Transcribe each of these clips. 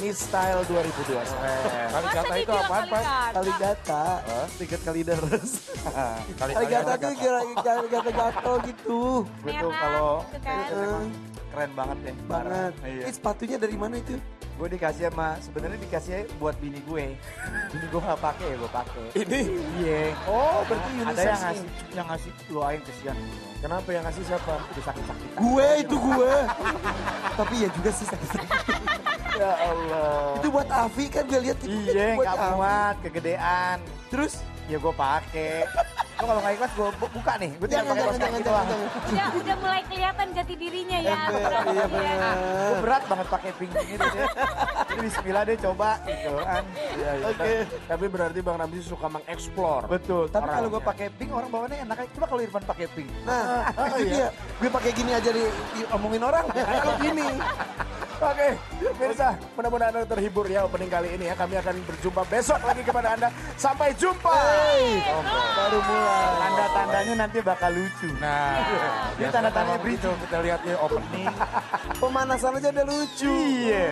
Chinese Style 2021. Kaligata itu apaan, Pak? Kaligata, tiket kaliders. Kaligata tuh kira-kira gato gitu. Betul, Merah, kalau gitu kan. itu memang keren banget ya. Banget. Iya. Sepatunya dari mana itu? Gue dikasih sebenarnya dikasih buat bini gue. Bini gue nggak pakai ya gue pakai. Ini? Iya. Oh, berarti Ada unisex yang ngasih doain kesian. Kenapa yang ngasih siapa? Udah sakit-sakit. Gue. Tapi ya juga sih sakit-sakit. Ya Allah. Itu buat Avi kan gue lihat itu Iya, buat nggak Avi. muat, kegedean. Terus Ya gue pakai. Lo kalau nggak ikhlas gue buka nih. Gue tinggal pakai kaos kaki doang. Udah mulai kelihatan jati dirinya ya. Iya benar. Gue berat banget pakai pink itu deh. Jadi bismillah deh coba gitu kan. Iya. Oke. Tapi berarti Bang Ramzi suka mengeksplor. Betul. Tapi kalau gue Orangnya. pakai pink orang bawaannya enak aja. Coba kalau Irfan pakai pink. Nah, itu dia. Gue pakai gini aja omongin orang. Kalau gini. Oke, pemirsa, mudah-mudahan Anda terhibur ya opening kali ini ya. Kami akan berjumpa besok lagi kepada Anda. Sampai jumpa. Baru mulai. Tanda-tandanya nanti bakal lucu. Nah, Ini tanda-tandanya berita kita lihat nih opening. Pemanasan aja udah lucu. Iya.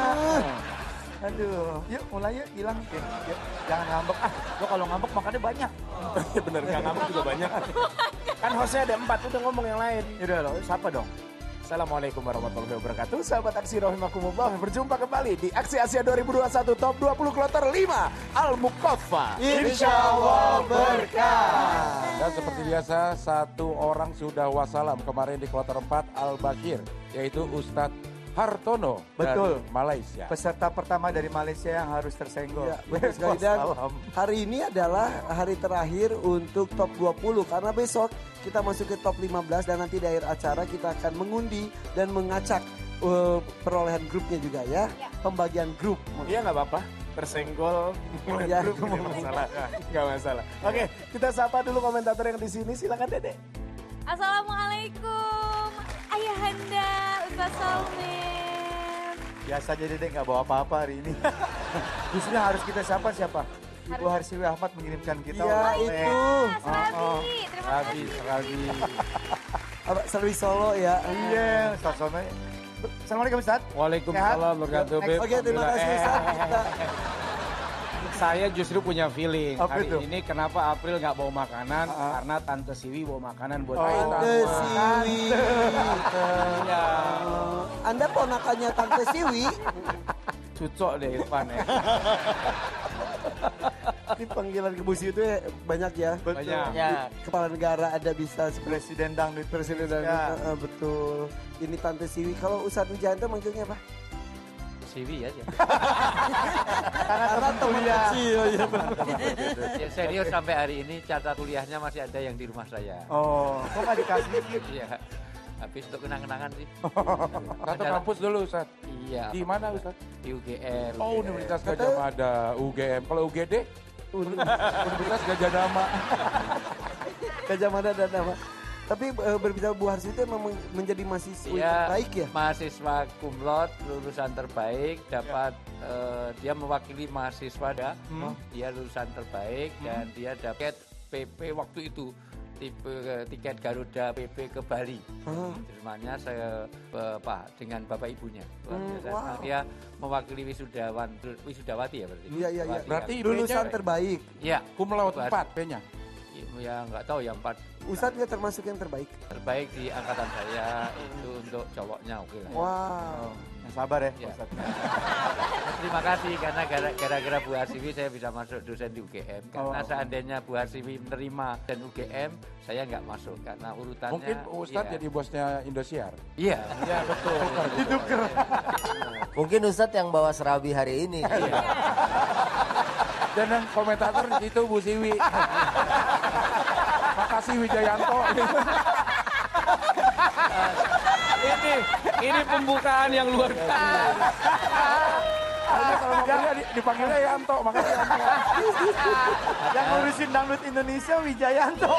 Aduh, yuk mulai yuk hilang. Yuk, jangan ngambek. Lo kalau ngambek makannya banyak. Bener, nggak ngambek juga banyak. Kan hostnya ada 4, udah ngomong yang lain. Yaudah lo, siapa dong? Assalamualaikum warahmatullahi wabarakatuh. Sahabat Aksi Rahimakumullah. Berjumpa kembali di Aksi Asia 2021 Top 20 Kloter 5 Al-Mukaffa. Insya Allah berkah. Dan seperti biasa, satu orang sudah wassalam kemarin di kloter 4 Al-Bashir, yaitu Ustadz Hartono Betul. dari Malaysia. Peserta pertama dari Malaysia yang harus tersenggol. Ya, betul sekali. Dan Wassalam. hari ini adalah hari terakhir untuk top 20 karena besok kita masuk ke top 15 dan nanti di akhir acara kita akan mengundi dan mengacak perolehan grupnya juga ya. Pembagian grup. Iya nggak apa-apa. Tersenggol mulai Ya, grup nggak masalah. Nggak masalah. Oke, kita sapa dulu komentator yang di sini. Silakan Dede. Assalamualaikum Ayahanda Ustaz Salmin. Biasa jadi deh nggak bawa apa-apa hari ini. Justru harus kita siapa? Ibu Harsiwi Ahmad mengirimkan kita. Ya, oleh- itu. Serabi, terima kasih. Serabi. Servis Solo ya. Iya, Ustaz. Assalamualaikum Ustaz. Waalaikumsalam warahmatullahi wabarakatuh. Oke, terima kasih Ustaz. Saya justru punya feeling Apa hari itu? ini kenapa April nggak bawa makanan karena Tante Siwi bawa makanan buat Tante Siwi. Ya, Anda ponakannya Tante Siwi. cucok deh Irfan ya. Ini panggilan ke museum itu banyak ya. Banyak. Ya. Kepala negara ada bisa seperti Presiden Dangdut. Presiden dan betul. Ini Tante Siwi. Kalau Ustadz Wijanto manggilnya apa? Siwi aja. Karena teman kecil ya. Ya, serius sampai hari ini catat kuliahnya masih ada yang di rumah saya. Oh, kok nggak dikasih? Iya. Habis untuk kenang-kenangan sih. Satu kampus dulu Ustaz. Iya. Di mana Ustaz? Di UGM. Oh, Universitas Gajah Mada, UGM. Kalau UGD? Universitas Gajah Dama. Gajah Mada dan apa? Tapi berbicara Bu Harsi itu memang menjadi mahasiswa yang Iya, terbaik ya? mahasiswa kumlot lulusan terbaik dapat dia mewakili mahasiswa dia lulusan terbaik dan dia dapat PP waktu itu tiket Garuda PP ke Bali. Terusannya saya dengan bapak ibunya. wow. Dia mewakili wisudawati ya berarti. Iya. Berarti Lulusan IP-nya terbaik. Iya. cum laude 4 P-nya. Ya nggak tahu yang Ustadz dia termasuk yang terbaik. terbaik di angkatan saya itu untuk cowoknya oke lah. Wow. Yang sabar ya, Ya. Ustaz. Terima kasih karena gara-gara Bu Harsiwi saya bisa masuk dosen di UGM. Karena seandainya Bu Harsiwi menerima dan UGM, saya nggak masuk karena urutannya. Mungkin Ustadz jadi bosnya Indosiar. Iya. Ya betul. Mungkin Ustadz yang bawa serabi hari ini. Dan yang komentator itu Bu Siwi. Makasih Wijayanto. Ini pembukaan yang luar biasa. Karena kalau manggilnya dipanggilnya Yanto, makanya Yanto. Yang ngurusin dangdut Indonesia Wijayanto.